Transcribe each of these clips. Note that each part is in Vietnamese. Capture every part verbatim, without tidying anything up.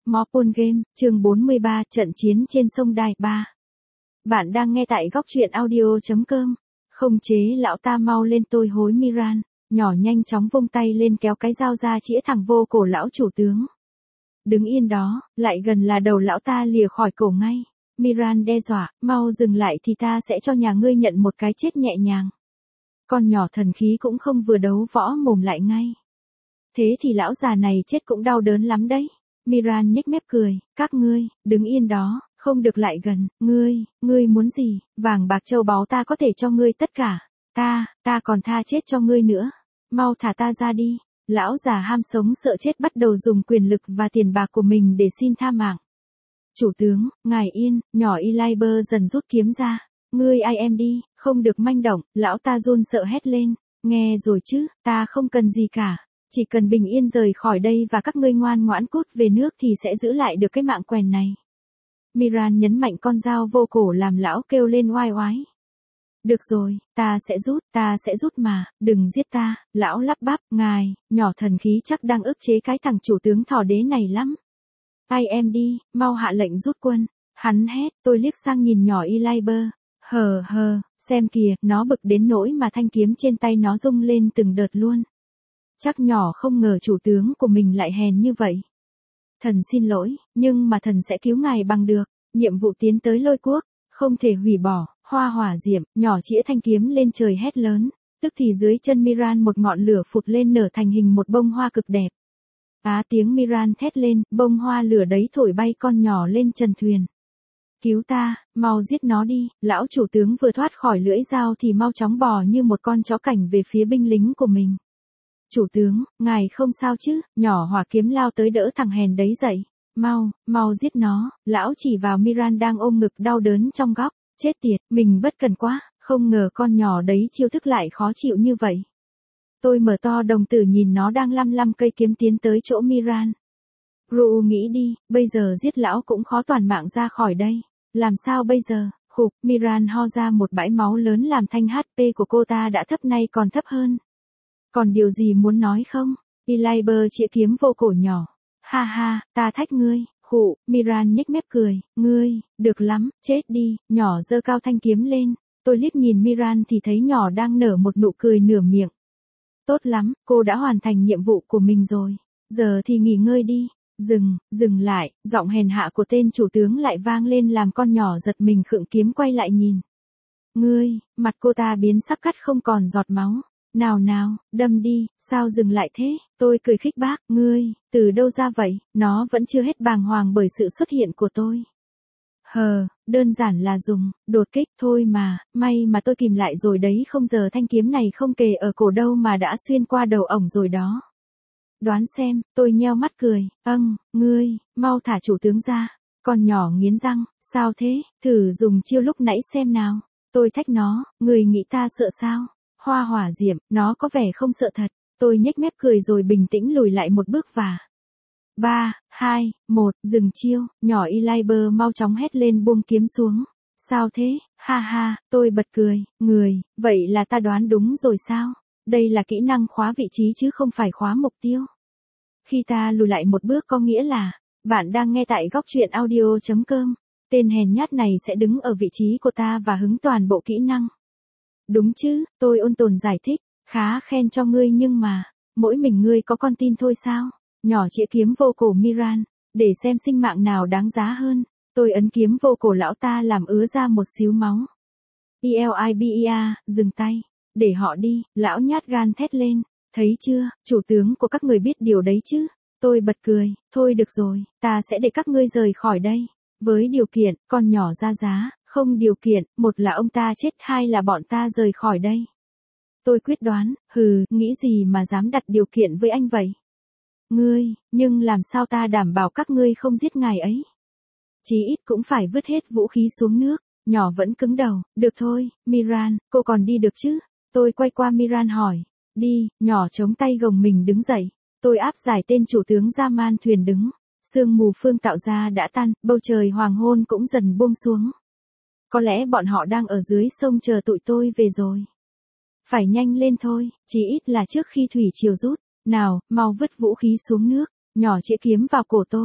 Mobile Game, chương bốn mươi ba, trận chiến trên sông Đài ba. Bạn đang nghe tại góc truyện audio chấm com. Không chế lão ta mau lên, tôi hối Miran. Nhỏ nhanh chóng vung tay lên kéo cái dao ra chĩa thẳng vô cổ lão chủ tướng. Đứng yên đó, lại gần là đầu lão ta lìa khỏi cổ ngay. Miran đe dọa, mau dừng lại thì ta sẽ cho nhà ngươi nhận một cái chết nhẹ nhàng. Con nhỏ thần khí cũng không vừa đấu võ mồm lại ngay. Thế thì lão già này chết cũng đau đớn lắm đấy. Miran nhếch mép cười, các ngươi, đứng yên đó, không được lại gần, ngươi, ngươi muốn gì, vàng bạc châu báu ta có thể cho ngươi tất cả, ta, ta còn tha chết cho ngươi nữa, mau thả ta ra đi. Lão già ham sống sợ chết bắt đầu dùng quyền lực và tiền bạc của mình để xin tha mạng. Chủ tướng, ngài yên, nhỏ Eliber dần rút kiếm ra, ngươi ai em đi, không được manh động, lão ta run sợ hét lên, nghe rồi chứ, ta không cần gì cả. Chỉ cần bình yên rời khỏi đây và các ngươi ngoan ngoãn cút về nước thì sẽ giữ lại được cái mạng quèn này. Miran nhấn mạnh con dao vô cổ làm lão kêu lên oai oái. Được rồi, ta sẽ rút, ta sẽ rút mà, đừng giết ta, lão lắp bắp, ngài, nhỏ thần khí chắc đang ức chế cái thằng chủ tướng thỏ đế này lắm. Ai em đi, mau hạ lệnh rút quân, hắn hét, tôi liếc sang nhìn nhỏ Eliber, hờ hờ, xem kìa, nó bực đến nỗi mà thanh kiếm trên tay nó rung lên từng đợt luôn. Chắc nhỏ không ngờ chủ tướng của mình lại hèn như vậy. Thần xin lỗi, nhưng mà thần sẽ cứu ngài bằng được, nhiệm vụ tiến tới Lôi Quốc, không thể hủy bỏ, hoa hỏa diệm, nhỏ chĩa thanh kiếm lên trời hét lớn, tức thì dưới chân Miran một ngọn lửa phụt lên nở thành hình một bông hoa cực đẹp. Á tiếng Miran thét lên, bông hoa lửa đấy thổi bay con nhỏ lên trần thuyền. Cứu ta, mau giết nó đi, lão chủ tướng vừa thoát khỏi lưỡi dao thì mau chóng bò như một con chó cảnh về phía binh lính của mình. Chủ tướng, ngài không sao chứ, nhỏ hỏa kiếm lao tới đỡ thằng hèn đấy dậy. Mau, mau giết nó, lão chỉ vào Miran đang ôm ngực đau đớn trong góc, chết tiệt, mình bất cần quá, không ngờ con nhỏ đấy chiêu thức lại khó chịu như vậy. Tôi mở to đồng tử nhìn nó đang lăm lăm cây kiếm tiến tới chỗ Miran. Ru nghĩ đi, bây giờ giết lão cũng khó toàn mạng ra khỏi đây, làm sao bây giờ, khục, Miran ho ra một bãi máu lớn làm thanh hát pê của cô ta đã thấp nay còn thấp hơn. Còn điều gì muốn nói không? Eliber chĩa kiếm vô cổ nhỏ. Ha ha, ta thách ngươi, khụ, Miran nhếch mép cười, ngươi, được lắm, chết đi, nhỏ giơ cao thanh kiếm lên. Tôi liếc nhìn Miran thì thấy nhỏ đang nở một nụ cười nửa miệng. Tốt lắm, cô đã hoàn thành nhiệm vụ của mình rồi. Giờ thì nghỉ ngơi đi. Dừng, dừng lại, giọng hèn hạ của tên chủ tướng lại vang lên làm con nhỏ giật mình khựng kiếm quay lại nhìn. Ngươi, mặt cô ta biến sắc cắt không còn giọt máu. Nào nào, đâm đi, sao dừng lại thế, tôi cười khích bác, ngươi, từ đâu ra vậy, nó vẫn chưa hết bàng hoàng bởi sự xuất hiện của tôi. Hờ, đơn giản là dùng, đột kích thôi mà, may mà tôi kìm lại rồi đấy, không giờ thanh kiếm này không kề ở cổ đâu mà đã xuyên qua đầu ổng rồi đó. Đoán xem, tôi nheo mắt cười, âng, ngươi, mau thả chủ tướng ra, con nhỏ nghiến răng, sao thế, thử dùng chiêu lúc nãy xem nào, tôi thách nó, người nghĩ ta sợ sao? Hoa hỏa diệm, nó có vẻ không sợ thật, tôi nhếch mép cười rồi bình tĩnh lùi lại một bước và... ba, hai, một, dừng chiêu, nhỏ Eliber mau chóng hét lên buông kiếm xuống. Sao thế, ha ha, tôi bật cười, người, vậy là ta đoán đúng rồi sao? Đây là kỹ năng khóa vị trí chứ không phải khóa mục tiêu. Khi ta lùi lại một bước có nghĩa là, bạn đang nghe tại góc truyện audio chấm com, tên hèn nhát này sẽ đứng ở vị trí của ta và hứng toàn bộ kỹ năng. Đúng chứ, tôi ôn tồn giải thích, khá khen cho ngươi nhưng mà, mỗi mình ngươi có con tin thôi sao? Nhỏ chĩa kiếm vô cổ Miran, để xem sinh mạng nào đáng giá hơn, tôi ấn kiếm vô cổ lão ta làm ứa ra một xíu máu. Elibia, dừng tay, để họ đi, lão nhát gan thét lên, thấy chưa, chủ tướng của các người biết điều đấy chứ? Tôi bật cười, thôi được rồi, ta sẽ để các ngươi rời khỏi đây, với điều kiện, con nhỏ ra giá. Không điều kiện, một là ông ta chết, hai là bọn ta rời khỏi đây. Tôi quyết đoán, hừ, nghĩ gì mà dám đặt điều kiện với anh vậy? Ngươi, nhưng làm sao ta đảm bảo các ngươi không giết ngài ấy? Chí ít cũng phải vứt hết vũ khí xuống nước, nhỏ vẫn cứng đầu, được thôi, Miran, cô còn đi được chứ? Tôi quay qua Miran hỏi, đi, nhỏ chống tay gồng mình đứng dậy, tôi áp giải tên chủ tướng ra man thuyền đứng, sương mù phương tạo ra đã tan, bầu trời hoàng hôn cũng dần buông xuống. Có lẽ bọn họ đang ở dưới sông chờ tụi tôi về rồi. Phải nhanh lên thôi, chí ít là trước khi thủy triều rút. Nào, mau vứt vũ khí xuống nước, nhỏ chĩa kiếm vào cổ tôi.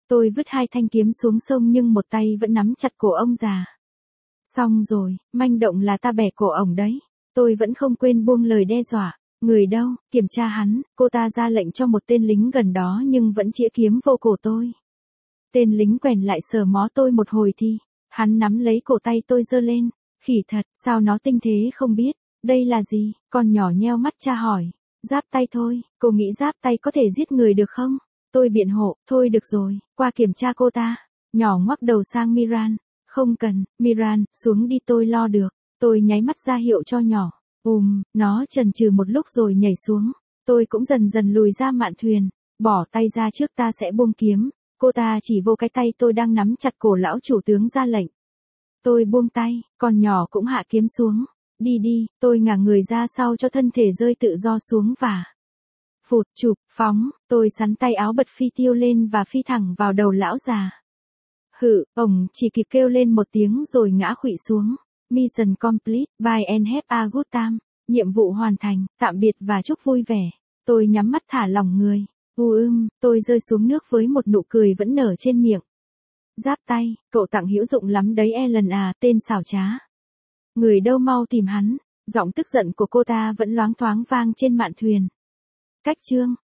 Tôi vứt hai thanh kiếm xuống sông nhưng một tay vẫn nắm chặt cổ ông già. Xong rồi, manh động là ta bẻ cổ ổng đấy. Tôi vẫn không quên buông lời đe dọa. Người đâu, kiểm tra hắn, cô ta ra lệnh cho một tên lính gần đó nhưng vẫn chĩa kiếm vô cổ tôi. Tên lính quèn lại sờ mó tôi một hồi thì, hắn nắm lấy cổ tay tôi giơ lên. Khỉ thật, sao nó tinh thế không biết, đây là gì, con nhỏ nheo mắt tra hỏi. Giáp tay thôi, cô nghĩ giáp tay có thể giết người được không? Tôi biện hộ, thôi được rồi, qua kiểm tra cô ta. Nhỏ ngoắc đầu sang Miran. Không cần, Miran, xuống đi tôi lo được. Tôi nháy mắt ra hiệu cho nhỏ. Ùm, nó chần chừ một lúc rồi nhảy xuống. Tôi cũng dần dần lùi ra mạn thuyền. Bỏ tay ra trước ta sẽ buông kiếm. Cô ta chỉ vô cái tay tôi đang nắm chặt cổ lão chủ tướng ra lệnh. Tôi buông tay, con nhỏ cũng hạ kiếm xuống. Đi đi, tôi ngả người ra sau cho thân thể rơi tự do xuống và... Phụt chụp, phóng, tôi sắn tay áo bật phi tiêu lên và phi thẳng vào đầu lão già. Hự, ổng chỉ kịp kêu lên một tiếng rồi ngã khuỵu xuống. Mission complete, bye and have a good time. Nhiệm vụ hoàn thành, tạm biệt và chúc vui vẻ. Tôi nhắm mắt thả lỏng người. U ưm, tôi rơi xuống nước với một nụ cười vẫn nở trên miệng. Giáp tay, cậu tặng hữu dụng lắm đấy Ellen à, tên xảo trá. Người đâu mau tìm hắn. Giọng tức giận của cô ta vẫn loáng thoáng vang trên mạn thuyền. Cách chương